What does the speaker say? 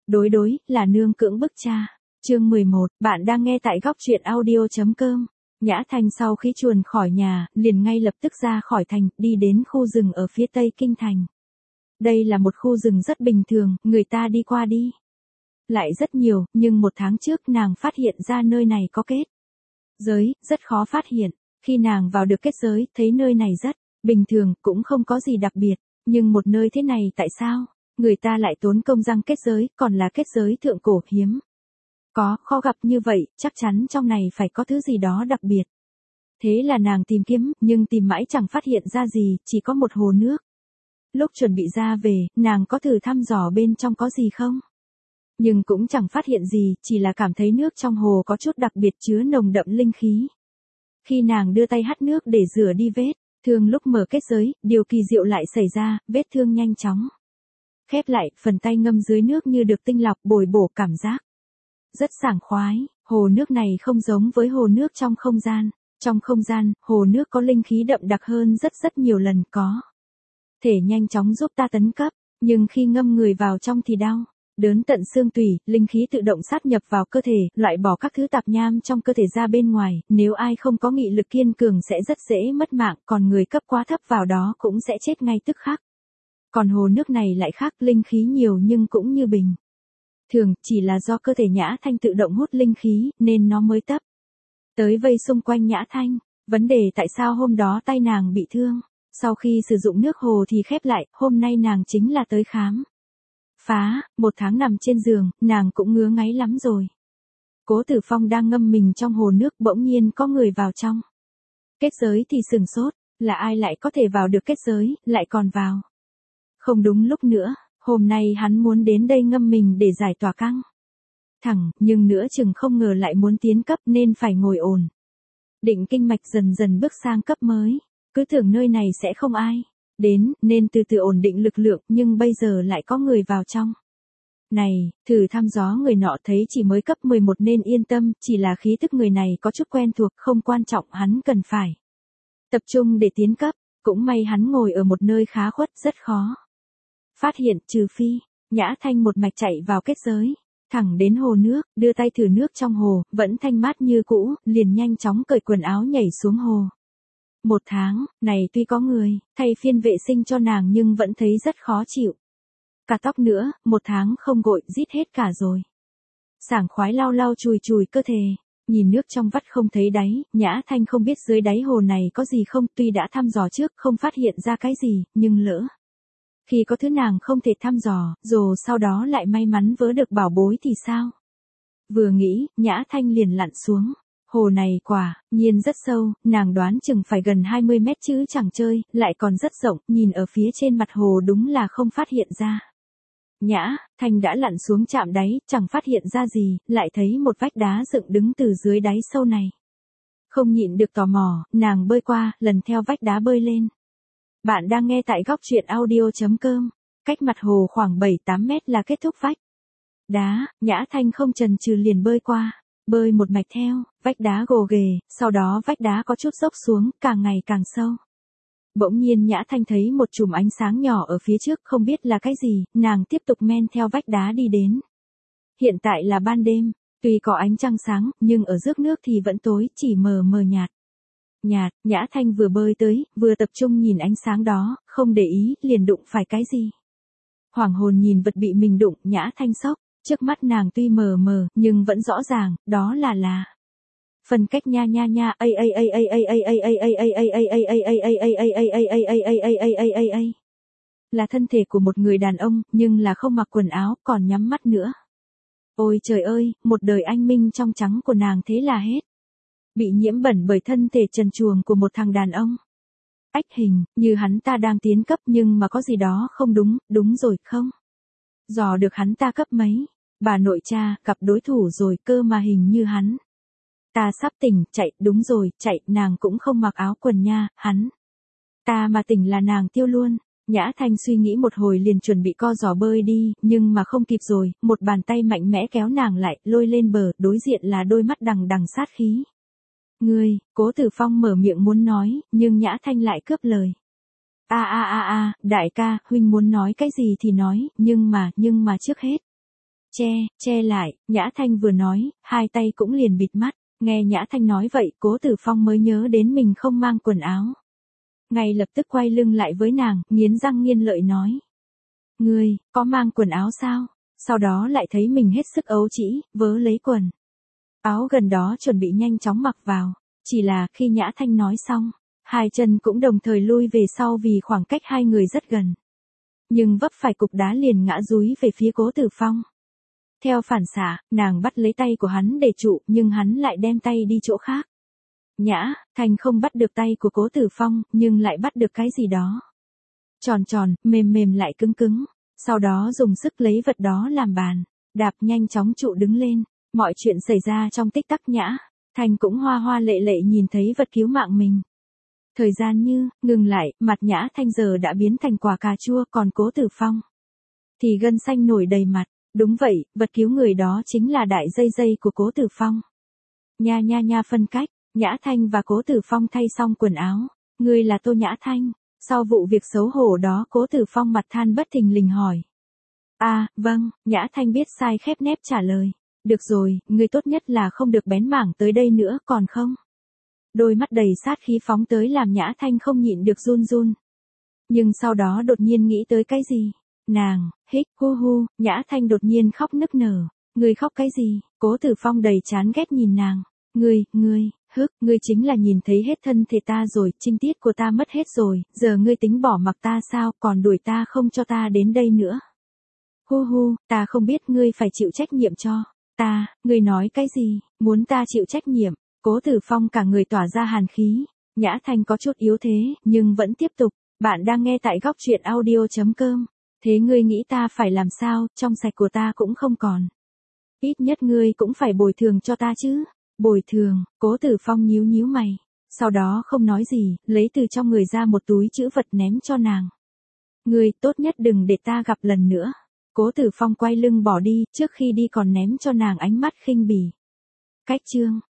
Đối, là nương cưỡng bức cha. Chương 11, bạn đang nghe tại góc truyện audio.com. Nhã Thanh sau khi chuồn khỏi nhà, liền ngay lập tức ra khỏi thành, đi đến khu rừng ở phía tây kinh thành. Đây là một khu rừng rất bình thường, người ta đi qua đi lại rất nhiều, nhưng một tháng trước nàng phát hiện ra nơi này có kết giới, rất khó phát hiện. Khi nàng vào được kết giới, thấy nơi này rất bình thường, cũng không có gì đặc biệt, nhưng một nơi thế này tại sao người ta lại tốn công răng kết giới, còn là kết giới thượng cổ hiếm có, khó gặp như vậy, chắc chắn trong này phải có thứ gì đó đặc biệt. Thế là nàng tìm kiếm, nhưng tìm mãi chẳng phát hiện ra gì, chỉ có một hồ nước. Lúc chuẩn bị ra về, nàng có thử thăm dò bên trong có gì không? Nhưng cũng chẳng phát hiện gì, chỉ là cảm thấy nước trong hồ có chút đặc biệt, chứa nồng đậm linh khí. Khi nàng đưa tay hắt nước để rửa đi vết thương lúc mở kết giới, điều kỳ diệu lại xảy ra, vết thương nhanh chóng khép lại, phần tay ngâm dưới nước như được tinh lọc, bồi bổ, cảm giác rất sảng khoái. Hồ nước này không giống với hồ nước trong không gian. Trong không gian, hồ nước có linh khí đậm đặc hơn rất nhiều lần, có thể nhanh chóng giúp ta tấn cấp, nhưng khi ngâm người vào trong thì đau đớn tận xương tủy, linh khí tự động sát nhập vào cơ thể, loại bỏ các thứ tạp nham trong cơ thể ra bên ngoài, nếu ai không có nghị lực kiên cường sẽ rất dễ mất mạng, còn người cấp quá thấp vào đó cũng sẽ chết ngay tức khắc. Còn hồ nước này lại khác, linh khí nhiều nhưng cũng như bình thường, chỉ là do cơ thể Nhã Thanh tự động hút linh khí, nên nó mới tấp tới vây xung quanh Nhã Thanh. Vấn đề tại sao hôm đó tay nàng bị thương, sau khi sử dụng nước hồ thì khép lại, hôm nay nàng chính là tới khám phá. Một tháng nằm trên giường, nàng cũng ngứa ngáy lắm rồi. Cố Tử Phong đang ngâm mình trong hồ nước, bỗng nhiên có người vào trong kết giới thì sửng sốt, là ai lại có thể vào được kết giới, lại còn vào không đúng lúc nữa. Hôm nay hắn muốn đến đây ngâm mình để giải tỏa căng thẳng, nhưng nữa chừng không ngờ lại muốn tiến cấp nên phải ngồi ổn định kinh mạch, dần dần bước sang cấp mới. Cứ tưởng nơi này sẽ không ai đến, nên từ từ ổn định lực lượng, nhưng bây giờ lại có người vào trong này. Thử thăm dò người nọ, thấy chỉ mới cấp 11 nên yên tâm, chỉ là khí tức người này có chút quen thuộc, không quan trọng, hắn cần phải tập trung để tiến cấp. Cũng may hắn ngồi ở một nơi khá khuất, rất khó phát hiện, trừ phi Nhã Thanh một mạch chạy vào kết giới, thẳng đến hồ nước, đưa tay thử nước trong hồ, vẫn thanh mát như cũ, liền nhanh chóng cởi quần áo nhảy xuống hồ. Một tháng này tuy có người thay phiên vệ sinh cho nàng nhưng vẫn thấy rất khó chịu. Cả tóc nữa, một tháng không gội, rít hết cả rồi. Sảng khoái lau lau chùi chùi cơ thể, nhìn nước trong vắt không thấy đáy. Nhã Thanh không biết dưới đáy hồ này có gì không, tuy đã thăm dò trước không phát hiện ra cái gì, nhưng lỡ khi có thứ nàng không thể thăm dò, rồi sau đó lại may mắn vớ được bảo bối thì sao? Vừa nghĩ, Nhã Thanh liền lặn xuống. Hồ này quả nhiên rất sâu, nàng đoán chừng phải gần 20 mét chứ chẳng chơi, lại còn rất rộng, nhìn ở phía trên mặt hồ đúng là không phát hiện ra. Nhã Thanh đã lặn xuống chạm đáy, chẳng phát hiện ra gì, lại thấy một vách đá dựng đứng từ dưới đáy sâu này. Không nhịn được tò mò, nàng bơi qua, lần theo vách đá bơi lên. Bạn đang nghe tại góc truyện audio.com. Cách mặt hồ khoảng 7-8 mét là kết thúc vách đá. Nhã Thanh không chần chừ liền bơi qua, bơi một mạch theo vách đá gồ ghề, sau đó vách đá có chút dốc xuống, càng ngày càng sâu. Bỗng nhiên Nhã Thanh thấy một chùm ánh sáng nhỏ ở phía trước, không biết là cái gì, nàng tiếp tục men theo vách đá đi đến. Hiện tại là ban đêm, tuy có ánh trăng sáng, nhưng ở rước nước thì vẫn tối, chỉ mờ mờ nhạt. Nhã Thanh vừa bơi tới, vừa tập trung nhìn ánh sáng đó, không để ý, liền đụng phải cái gì. Hoảng hồn nhìn vật bị mình đụng, Nhã Thanh sốc, trước mắt nàng tuy mờ mờ, nhưng vẫn rõ ràng, đó là phần cách nha là thân thể của một người đàn ông, nhưng là không mặc quần áo, còn nhắm mắt nữa. Ôi trời ơi, một đời anh minh trong trắng của nàng thế là hết. Bị nhiễm bẩn bởi thân thể trần truồng của một thằng đàn ông. Ách, hình như hắn ta đang tiến cấp, nhưng mà có gì đó không đúng. Đúng rồi, không dò được hắn ta cấp mấy. Bà nội cha, gặp đối thủ rồi, cơ mà hình như hắn ta sắp tỉnh, chạy, đúng rồi, chạy, nàng cũng không mặc áo quần nha, hắn ta mà tỉnh là nàng tiêu luôn. Nhã Thanh suy nghĩ một hồi liền chuẩn bị co giò bơi đi, nhưng mà không kịp rồi, một bàn tay mạnh mẽ kéo nàng lại, lôi lên bờ, đối diện là đôi mắt đằng đằng sát khí. Ngươi, Cố Tử Phong mở miệng muốn nói, nhưng Nhã Thanh lại cướp lời. Đại ca, huynh muốn nói cái gì thì nói, nhưng mà trước hết che lại, Nhã Thanh vừa nói, hai tay cũng liền bịt mắt, nghe Nhã Thanh nói vậy, Cố Tử Phong mới nhớ đến mình không mang quần áo. Ngay lập tức quay lưng lại với nàng, nghiến răng nghiến lợi nói. Ngươi, có mang quần áo sao? Sau đó lại thấy mình hết sức ấu trĩ, vớ lấy quần áo gần đó chuẩn bị nhanh chóng mặc vào. Chỉ là khi Nhã Thanh nói xong, hai chân cũng đồng thời lui về sau vì khoảng cách hai người rất gần. Nhưng vấp phải cục đá liền ngã dúi về phía Cố Tử Phong. Theo phản xạ, nàng bắt lấy tay của hắn để trụ, nhưng hắn lại đem tay đi chỗ khác. Nhã Thanh không bắt được tay của Cố Tử Phong, nhưng lại bắt được cái gì đó. Tròn tròn, mềm mềm lại cứng cứng. Sau đó dùng sức lấy vật đó làm bàn, đạp nhanh chóng trụ đứng lên. Mọi chuyện xảy ra trong tích tắc. Nhã Thanh cũng hoa hoa lệ lệ nhìn thấy vật cứu mạng mình. Thời gian như ngừng lại, mặt Nhã Thanh giờ đã biến thành quả cà chua, còn Cố Tử Phong thì gân xanh nổi đầy mặt. Đúng vậy, vật cứu người đó chính là đại dây dây của Cố Tử Phong. Nha phân cách, Nhã Thanh và Cố Tử Phong thay xong quần áo. Ngươi là Tô Nhã Thanh. Sau vụ việc xấu hổ đó, Cố Tử Phong mặt than bất thình lình hỏi. Vâng, Nhã Thanh biết sai khép nép trả lời. Được rồi, ngươi tốt nhất là không được bén mảng tới đây nữa, còn không? Đôi mắt đầy sát khí phóng tới làm Nhã Thanh không nhịn được run run. Nhưng sau đó đột nhiên nghĩ tới cái gì? Nàng, hích, hu, Nhã Thanh đột nhiên khóc nức nở. Ngươi khóc cái gì? Cố Tử Phong đầy chán ghét nhìn nàng. Ngươi chính là nhìn thấy hết thân thể ta rồi, trinh tiết của ta mất hết rồi, giờ ngươi tính bỏ mặc ta sao, còn đuổi ta không cho ta đến đây nữa. Ta không biết, ngươi phải chịu trách nhiệm cho ta. Ngươi nói cái gì, muốn ta chịu trách nhiệm? Cố Tử Phong cả người tỏa ra hàn khí. Nhã Thanh có chút yếu thế, nhưng vẫn tiếp tục. Bạn đang nghe tại góc truyện audio.com. Thế ngươi nghĩ ta phải làm sao, trong sạch của ta cũng không còn. Ít nhất ngươi cũng phải bồi thường cho ta chứ. Bồi thường, Cố Tử Phong nhíu mày. Sau đó không nói gì, lấy từ trong người ra một túi trữ vật ném cho nàng. Ngươi tốt nhất đừng để ta gặp lần nữa. Cố Tử Phong quay lưng bỏ đi, trước khi đi còn ném cho nàng ánh mắt khinh bỉ. Cách chương